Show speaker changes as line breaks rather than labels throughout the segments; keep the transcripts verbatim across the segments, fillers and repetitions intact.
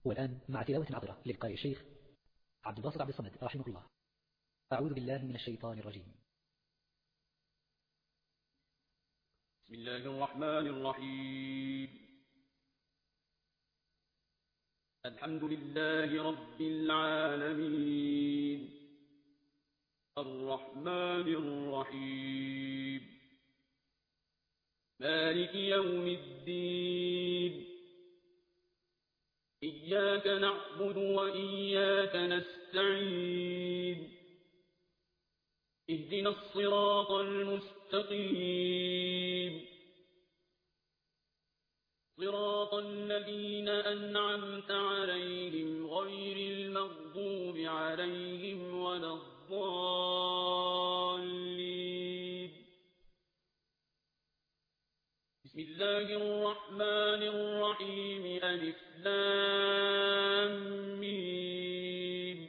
والآن مع تلاوة عطرة للقارئ الشيخ عبد الباسط عبد الصمد رحمه الله. أعوذ بالله من الشيطان الرجيم.
بسم الله الرحمن الرحيم. الحمد لله رب العالمين الرحمن الرحيم مالك يوم الدين إياك نعبد وإياك نستعين اهدنا الصراط المستقيم صراط الذين أنعمت عليهم غير المغضوب عليهم ولا الضالين. بسم الله الرحمن الرحيم ألف لام ميم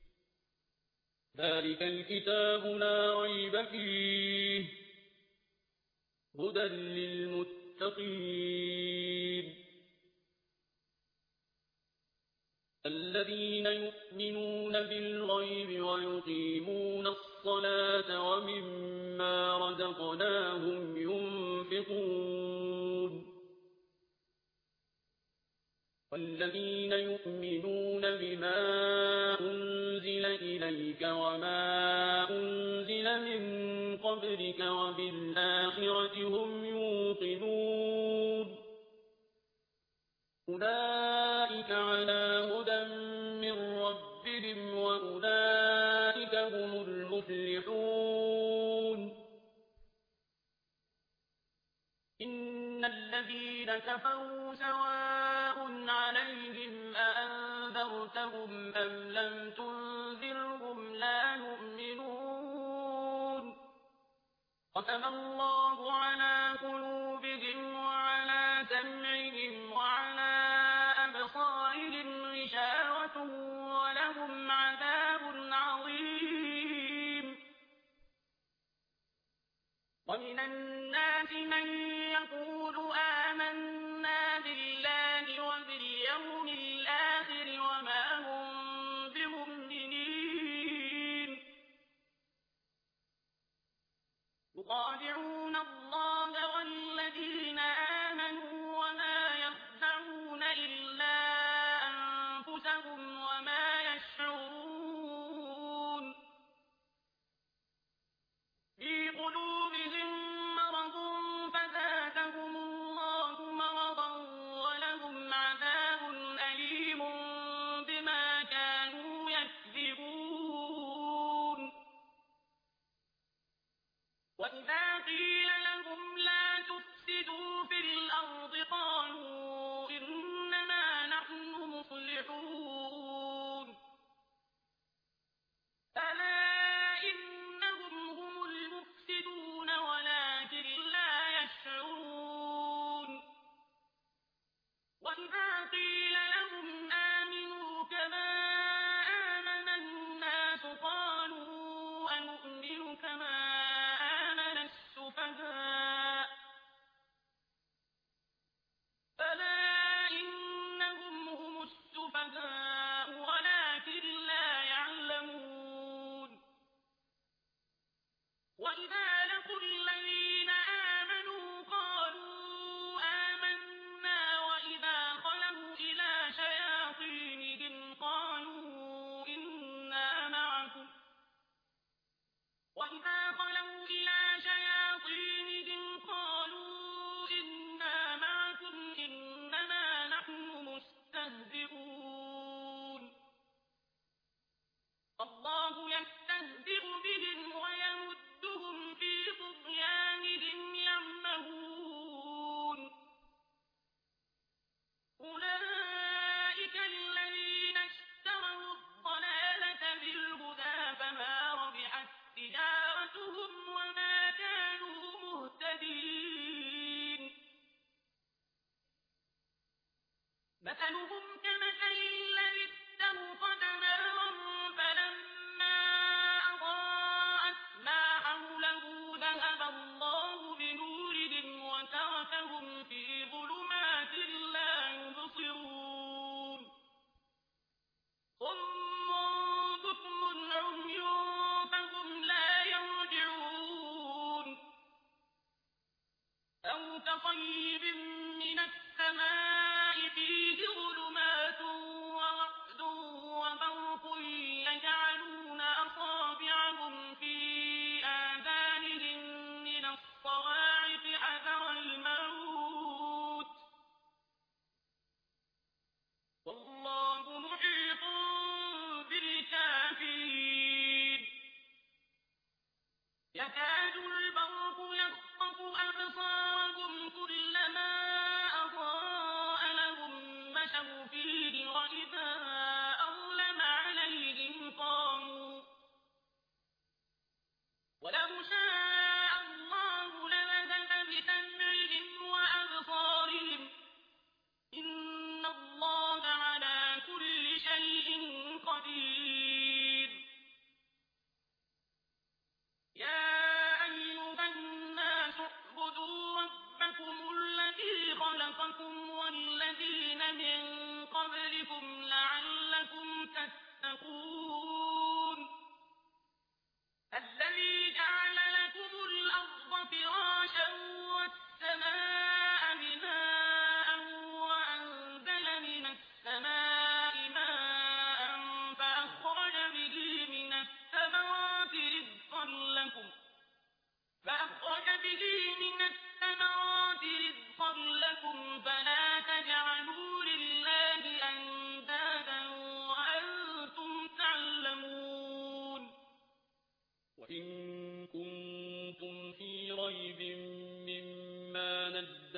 ذلك الكتاب لا ريب فيه هدى للمتقين الذين يؤمنون بالغيب ويقيمون الصلاة ومما رزقناهم ينفقون والذين يؤمنون بما أنزل إليك وما أنزل من قبلك وبالآخرة هم يوقنون أولئك على هدى من ربهم وأولئك هم المفلحون. إن الذين كفروا سواء عليهم أأنذرتهم أم لم تنذرهم لا يؤمنون ختم الله على قلوبهم وعلى سمعهم وعلى أبصارهم غشاوة ولهم عذاب عظيم. ومن الناس من يقول آمنا بالله وباليوم الآخر وما هم بمؤمنين يخادعون الله والذين آمنوا وما يخدعون إلا أنفسهم وما يشعرون. في قلوبهم مرض فزادهم الله مرضا ولهم عذاب أليم بما كانوا يكذبون. وإذا قيل لهم لا تفسدوا في الأرض قالوا إنما نحن مصلحون ألا إنهم هم المفسدون ولكن لا يشعرون. وإذا قيل لهم آمنوا كما آمن الناس قالوا أنؤمن كما فلا إنهم هم السفهاء ولكن لا يعلمون. وإذا لقوا الذين آمنوا قالوا آمنا وإذا خلوا إلى شياطينهم قالوا إنا معكم وإذا خلوا إلى شياطينهم قالوا إنا معكم إنما نحن مستهزئون. الله يستهزئ بهم ويمدهم في طغيانهم يعمهون. أولئك الذين اشتروا الضلالة بالهدى فما ربحت تجارتهم وما كانوا مهتدين. مثلهم كمثل الذي استوقد نارا فلما أضاءت ما حوله ذهب الله بنورهم وتركهم في ظلمات لا يبصرون.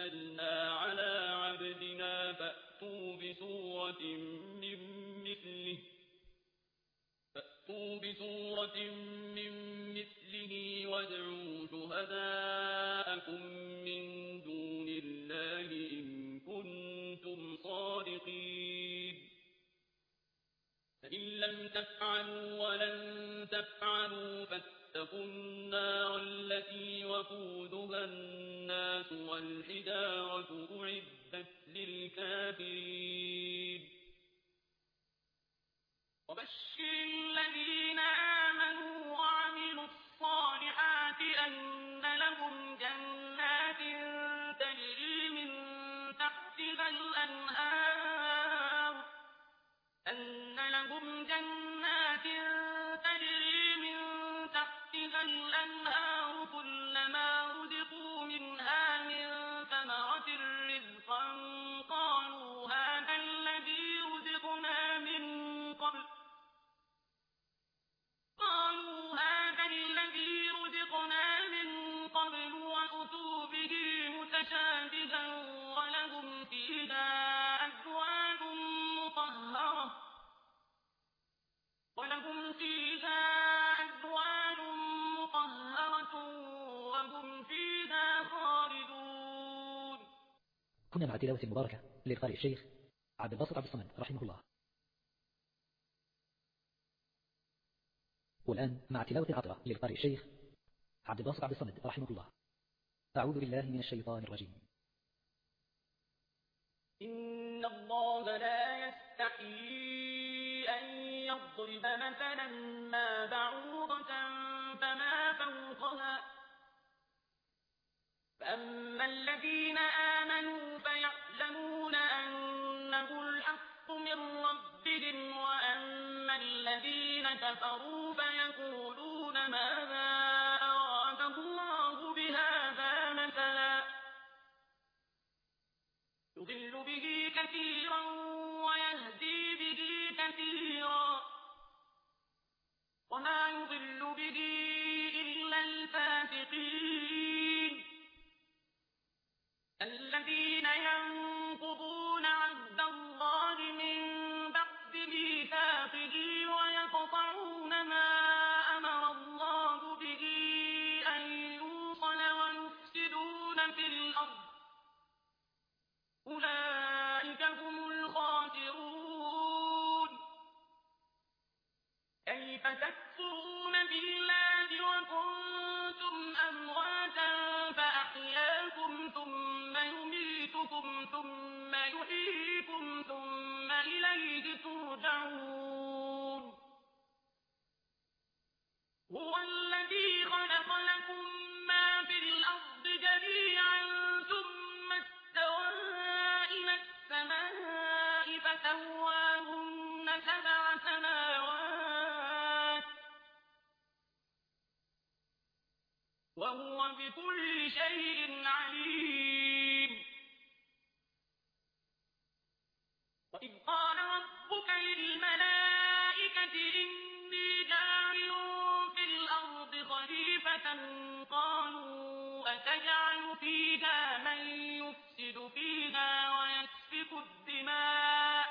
أنزلنا على عبدنا فأتوا بسورة من مثله فأتوا بسورة من مثله وادعوا شهداءكم من دون الله إن كنتم صادقين فإن لم تفعلوا ولن تفعلوا فاتقوا النار التي وقودها الناس والحجارة أعدت للكافرين وبشر الذين آمنوا وعملوا الصالحات أن لهم جنات تجري من تحتها الأنهار أن لهم جنات تجري من تحتها الأنهار كلما رزقوا منها من ثمرة رزقا قالوا هذا الذي رزقنا من قبل قالوا هذا الذي رزقنا من قبل وأتوا به متشابها ولهم فيها أزواج مطهرة ولهم فيها أزواج مطهرة وهم فيها خالدون.
كنا مع تلاوة مباركة للقارئ الشيخ عبد الباسط عبد الصمد رحمه الله. والآن مع تلاوة عطرة للقارئ الشيخ عبد الباسط عبد الصمد رحمه الله. أعوذ بالله من الشيطان الرجيم.
إن الله لا يستحيي أن يضرب مثلا ما بعوضة فما فوقها فأما الذين آمنوا فيعلمون أنه الحق من ربهم وأما الذين كفروا فيقولون ماذا أراد الله بهذا مثلا يضل به كثيرا ويهدي به كثيرا وما يضل به إلا الفاسقين الذين ينقضون عهد الله من بعد ميثاقه ويقطعون ما أمر الله به أن يوصل ويفسدون في الأرض أولئك هم الخاسرون. كيف تكفرون بالله وكنتم أمواتا فأحياكم ثم يميتكم ثم يحييكم ثم إليه ترجعون. هو الذي خلق لكم ما في الأرض جميعا ثم استوى إلى السماء فسواهن سبع سماوات وهو بكل شيء عليم. وإذ قال ربك للملائكة إني جاعل في الأرض خليفة قالوا أتجعل فيها من يفسد فيها ويسفك الدماء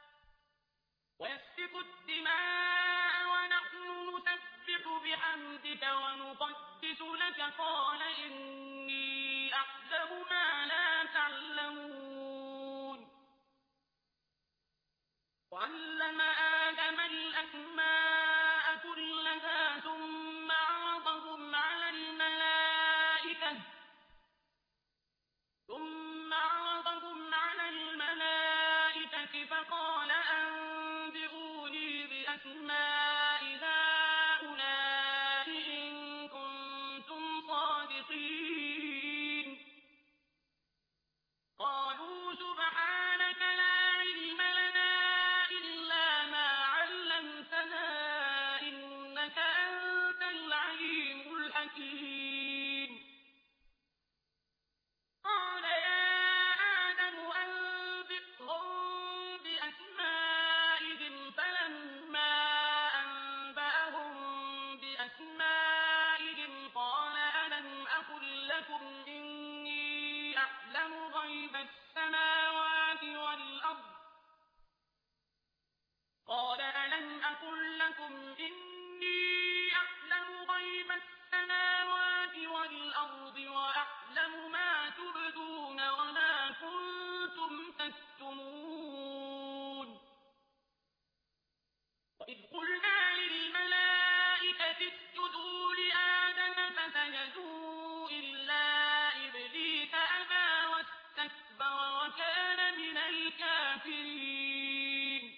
ويسفك الدماء ونحن نسبح بحمدك ونقدس لك قال إني أعلم ما لا تعلمون. وعلم آدم الأسماء كلها ثم عرضهم على الملائكة ثم عرضهم على الملائكة فقال أنبئوني بأسماء هؤلاء إن كنتم صادقين. قالوا سبحانك لا علم لنا إلا ما علمتنا ألم أقل لكم إني أعلم غيب السماوات والأرض وأعلم ما تبدون وما كنتم تكتمون وإذ قلنا للملائكة اسجدوا لآدم فسجدوا إلا إبليس أبى واستكبر وكان من الكافرين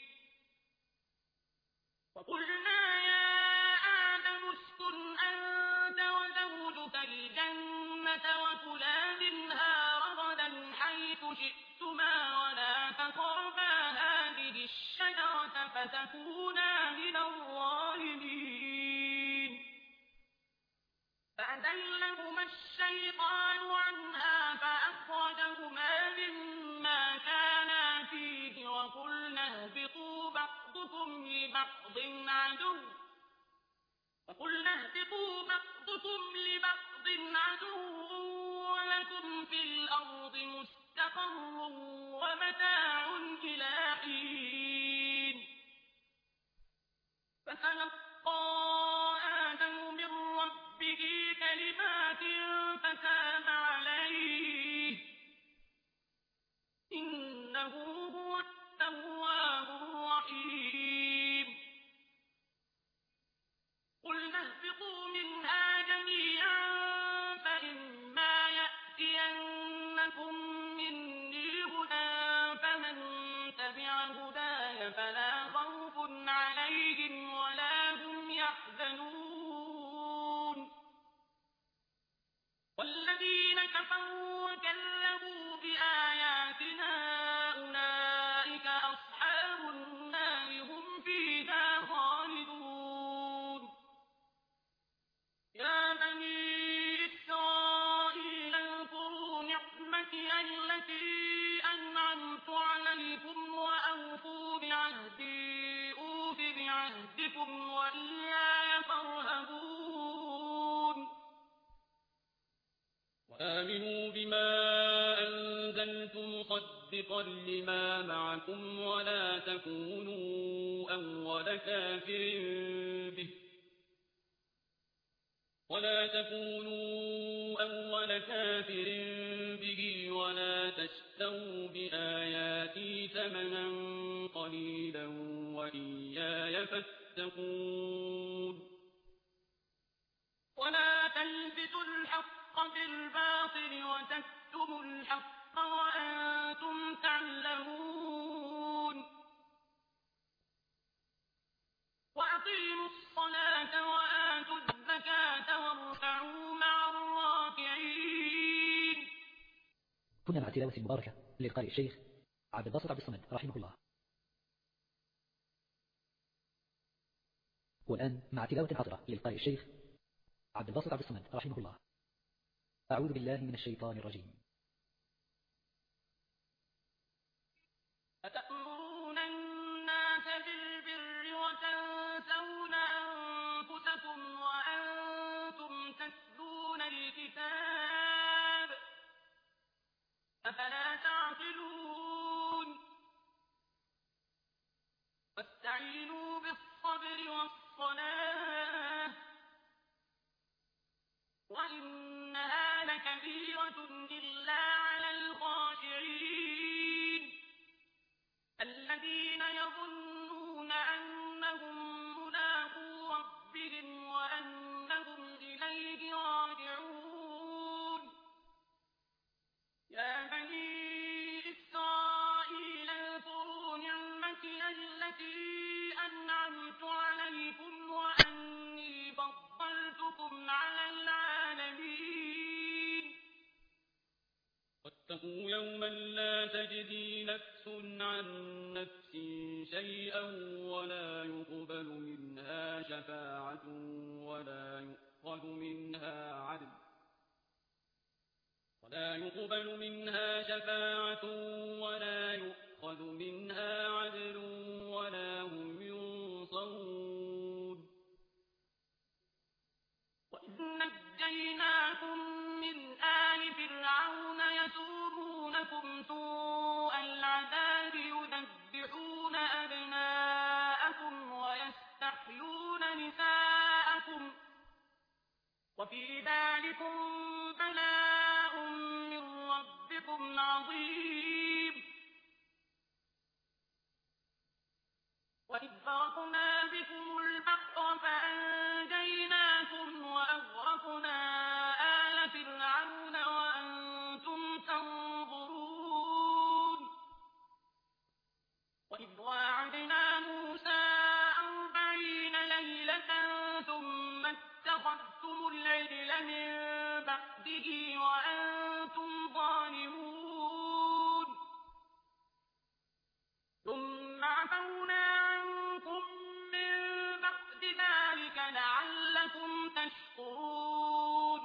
وقلنا يا آدم اسكن أنت وزوجك الجنة وكلا منها رغدا حيث شئتما ولا تقربا هذه الشجرة فتكونا من الظالمين فأزلهما الشيطان عنها فأخرجهما مما كانا فيه وقلنا اهبطوا بعضكم لبعض عدو وقلنا اهبطوا بعضكم لبعض عدو ولكم في الأرض مستقر ومتاع إلى حين فتلقى آدم من ربه كلمات فتاب عليه إنه هو التواب الرحيم قلنا اهبطوا منها جميعا فإما يأتينكم مني هدى فمن تبع هداي فلا خوف عليهم ولا هم يحزنون والذين كفروا وكذبوا بآياتنا أولئك أصحاب النار هم فيها خالدون يا بني إسرائيل اذكروا نعمتي التي أنعمت عليكم وأوفوا بعهدي أوف بعهدكم وإياي فارهبون وآمنوا بما أنزلت مصدقا لما معكم ولا تكونوا أول كافر به ولا تكونوا أول كافر به ولا تشتروا بآياتي ثمنا قليلا وإياي فاتقون ولا تلبسوا الحق بالباطل وتكتموا الحق وأنتم تعلمون وأقيموا الصلاة وآتوا الزكاة واركعوا مع الراكعين.
كنا مع تلاوة مباركة للقارئ الشيخ عبد الباسط عبد الصمد رحمه الله. والآن مع تلاوة حاضرة للقارئ الشيخ عبد الباسط عبد الصمد رحمه الله. أعوذ بالله من الشيطان الرجيم.
أتأمرون الناس بالبر وتنسون أنفسكم وأنتم تتلون الكتاب أفلا تعقلون واستعينوا بالصبر والصلاة وإنها لكبيرة إلا على الخاشعين الذين يظنون أنهم ملاقو ربهم وأنهم إليه راجعون. يا بني إسرائيل اذكروا نعمتي التي أنعمت عليكم وأني فضلتكم على العالمين. واتقوا يوما لا تجزي نفس عن نفس شيئا ولا يقبل منها شفاعة ولا يؤخذ منها عدل ولا يقبل منها شفاعة ولا يؤخذ منها عدل ولا هم ينصرون. وإذ نجيناكم من آل فرعون يسومونكم سوء العذاب يذبحون أبناءكم ذلكم بلاء من ربكم عظيم وإذ فرقنا بكم البحر فأنجيناكم وأغرقنا آل فرعون وأنتم تنظرون وإذ واعدنا موسى أربعين ليلة ثم اتخذتم العجل من بعده وأنتم ظالمون ثم عفونا عنكم من بعد ذلك لعلكم تشكرون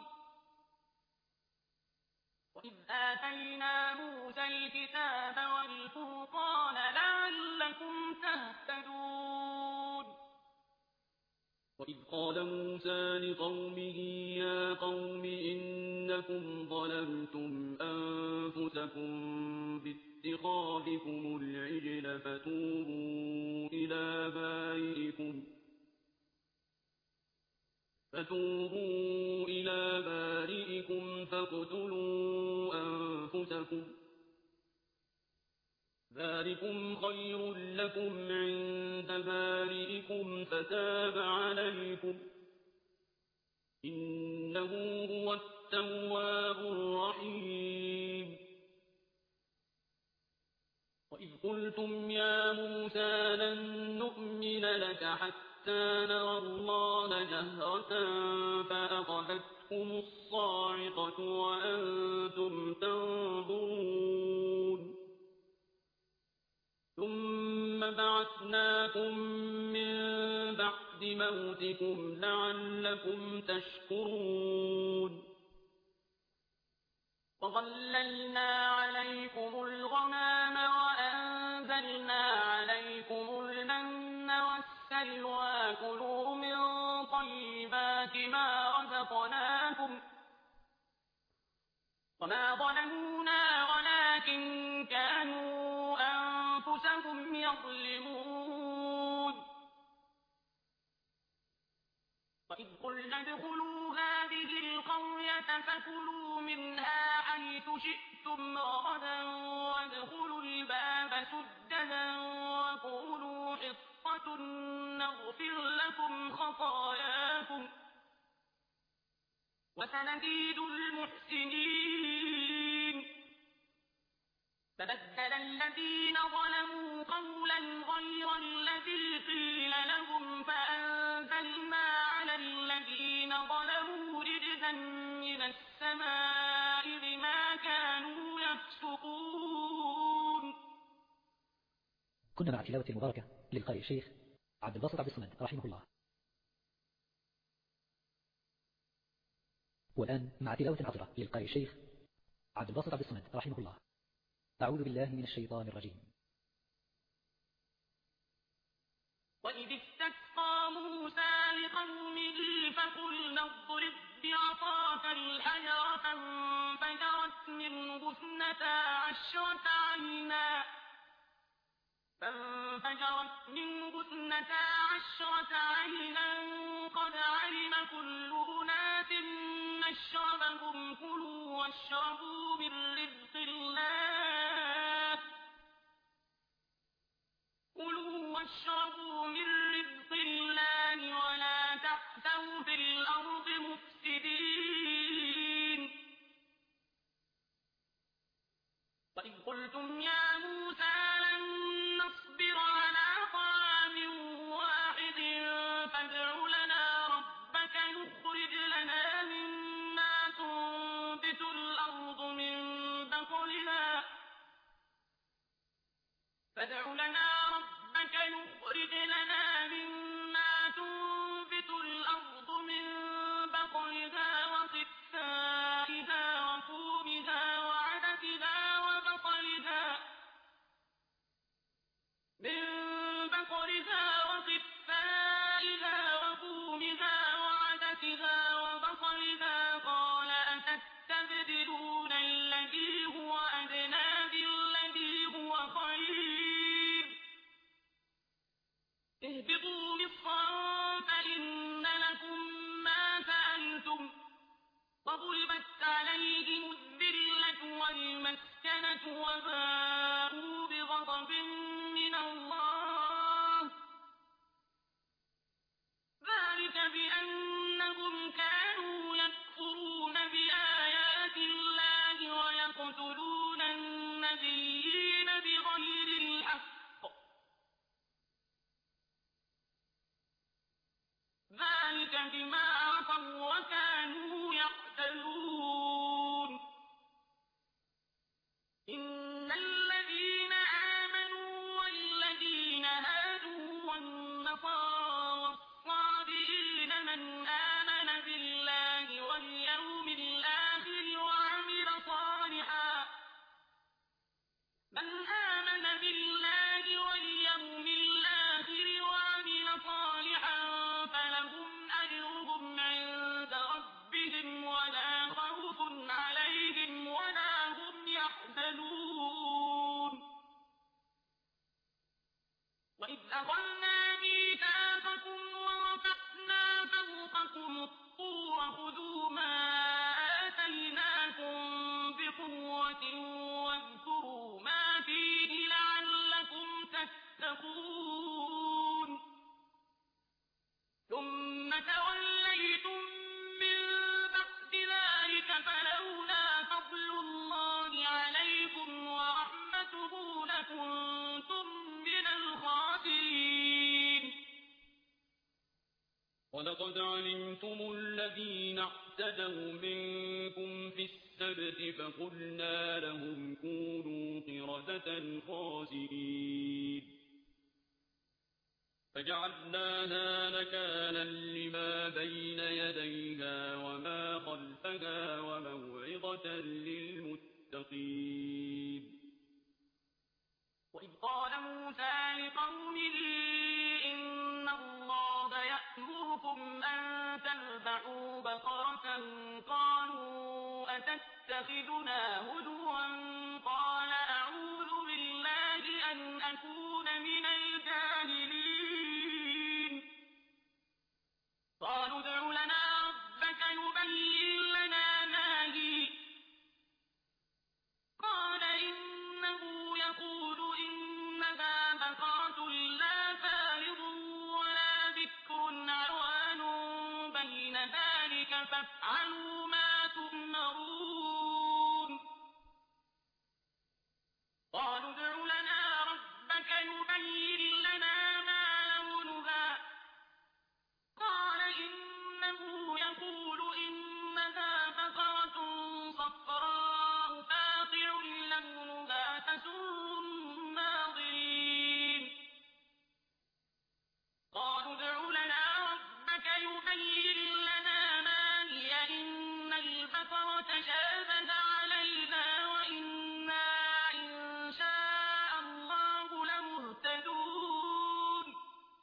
وإذ آتينا موسى الكتاب والفرقان لعلكم تهتدون
وإذ قال موسى لقومه يا قوم إنكم ظلمتم أنفسكم باتخاذكم العجل فتوبوا إلى بارئكم فتوبوا إلى بارئكم فاقتلوا أنفسكم ذلكم خير لكم عند بارئكم فتاب عليكم إنه هو التواب الرحيم وإذ قلتم يا موسى لن نؤمن لك حتى نرى الله جهرة فأخذتكم الصاعقة وأنتم تنظرون ثم بعثناكم من بعد موتكم لعلكم تشكرون وظللنا عليكم الغمام وأنزلنا عليكم المن والسلوى كلوا من طيبات ما رزقناكم وما ظلمونا ولكن كانوا أنفسهم يظلمون وإذ قلنا ادخلوا هذه القرية فكلوا منها حيث شئتم رغدا وادخلوا الباب سددا وقولوا حطة نغفر لكم خطاياكم وسنزيد المحسنين فبدل الذين ظلموا قولا غير الذي قيل لهم فأنزلنا على الذين ظلموا رجزا من السماء بما كانوا يفسقون.
كنا مع تلاوة المباركة للقارئ الشيخ عبد الباسط عبد الصمد رحمه الله. والآن مع تلاوة عطرة للقارئ الشيخ عبد الباسط عبد الصمد رحمه الله. أعوذ بالله من الشيطان الرجيم.
وإذ استسقى موسى لقومه فقلنا اضرب بعصاك الحجر فانفجرت منه اثنتا عشرة عينا فانفجرت منه اثنتا عشرة عينا قد علم كل أناس مشربهم كلوا واشربوا من رزق الله كلوا واشربوا من رزق الله ولا تحسوا في الأرض مفسدين. وإذ قلتم يا موسى لن نصبر على طعام واحد فادع لنا ربك يخرج لنا مما تنبت الأرض من بقلها فادع لنا ربك يخرج لنا مما تنبت الأرض من بقلها وقثائها وفومها وعدسها وبصلها من بقلها وقثائها وفومها وعدسها وبصلها قال أتستبدلون الذي هو أدنى بالذي هو خير اهبطوا مصرا فإن لكم ما سألتم وضربت عليهم الذلة والمسكنة وباءوا بغضب من الله ذلك بأنهم كانوا يكفرون بآيات الله ويقتلون النبيين بغير الحق ذلك بما عصوا وكانوا يعتدون إن الذين آمنوا والذين هادوا والنصارى والصابئين من آمن بالله واليوم الآخر وعمل صالحا من آمن بالله واليوم الآخر وعمل صالحا فلهم أجرهم عند ربهم ولا خوف عليهم ولا هم يحزنون وإذ أخذنا ميثاقكم ورفعنا فوقكم الطور خذوا ما آتيناكم بقوة واذكروا ما فيه لعلكم تتقون ثم توليتم من بعد ذلك فلولا فضل الله عليكم ورحمته لكنتم من الخاسرين
ولقد علمتم الذين اعتدوا منكم في السبت فقلنا لهم كونوا قردة خاسئين فجعلناها نكالا لما بين يديها وما خلفها وموعظة للمتقين
وإذ قال موسى لقومه إن الله يأمركم أن تذبحوا بقرة قالوا أتتخذنا هزوا قال أعوذ بالله أن أكون من الجاهلين قالوا ادع لنا ربك يبين لنا ما هي قال إنه يقول إنها بقرة لا فارض ولا بكر عوان بين ذلك فافعلوا ما تؤمرون قالوا ادع لنا ربك يبين لنا ما لونها قال إنه يقول إنها بقرة صفراء فاقع لونها تسر الناظرين قالوا ادع لنا ربك يبين لنا ما هي إن البقرة شابه علينا وإنا إن شاء الله لمهتدون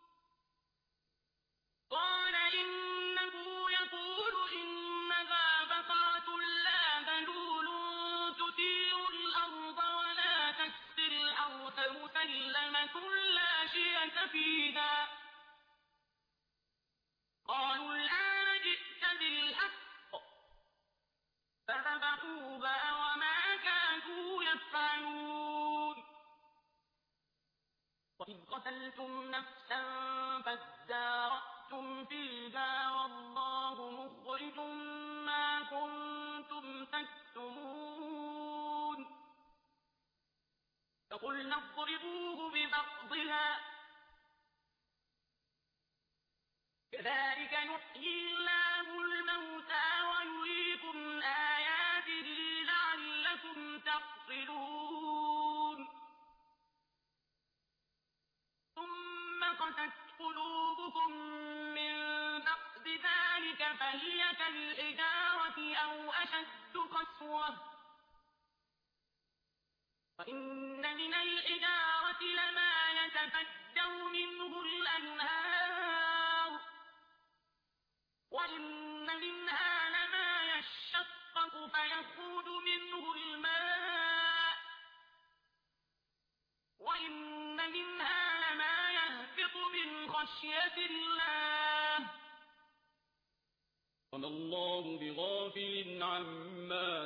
قال إنه يقول إنها بقرة لا ذلول تثير الأرض ولا تسقي الحرث مسلمة لا شية فيها قالوا الآن جئت بالحق فذبحوها وما كادوا يفعلون وإذ قتلتم نفسا فادارأتم فيها والله مخرج ما كنتم تكتمون فقلنا اضربوه ببعضها كذلك نحيي الله الموتى ويريكم آياته لعلكم تعقلون ثم قست قلوبكم من بعد ذلك فهي كالحجارة أو أشد قسوة وإن من الحجارة لما يتفجر منه الأنهار وإن منها لما يشقق فيخرج منه الماء وإن منها لما يهبط من خشية الله
وما الله بغافل عما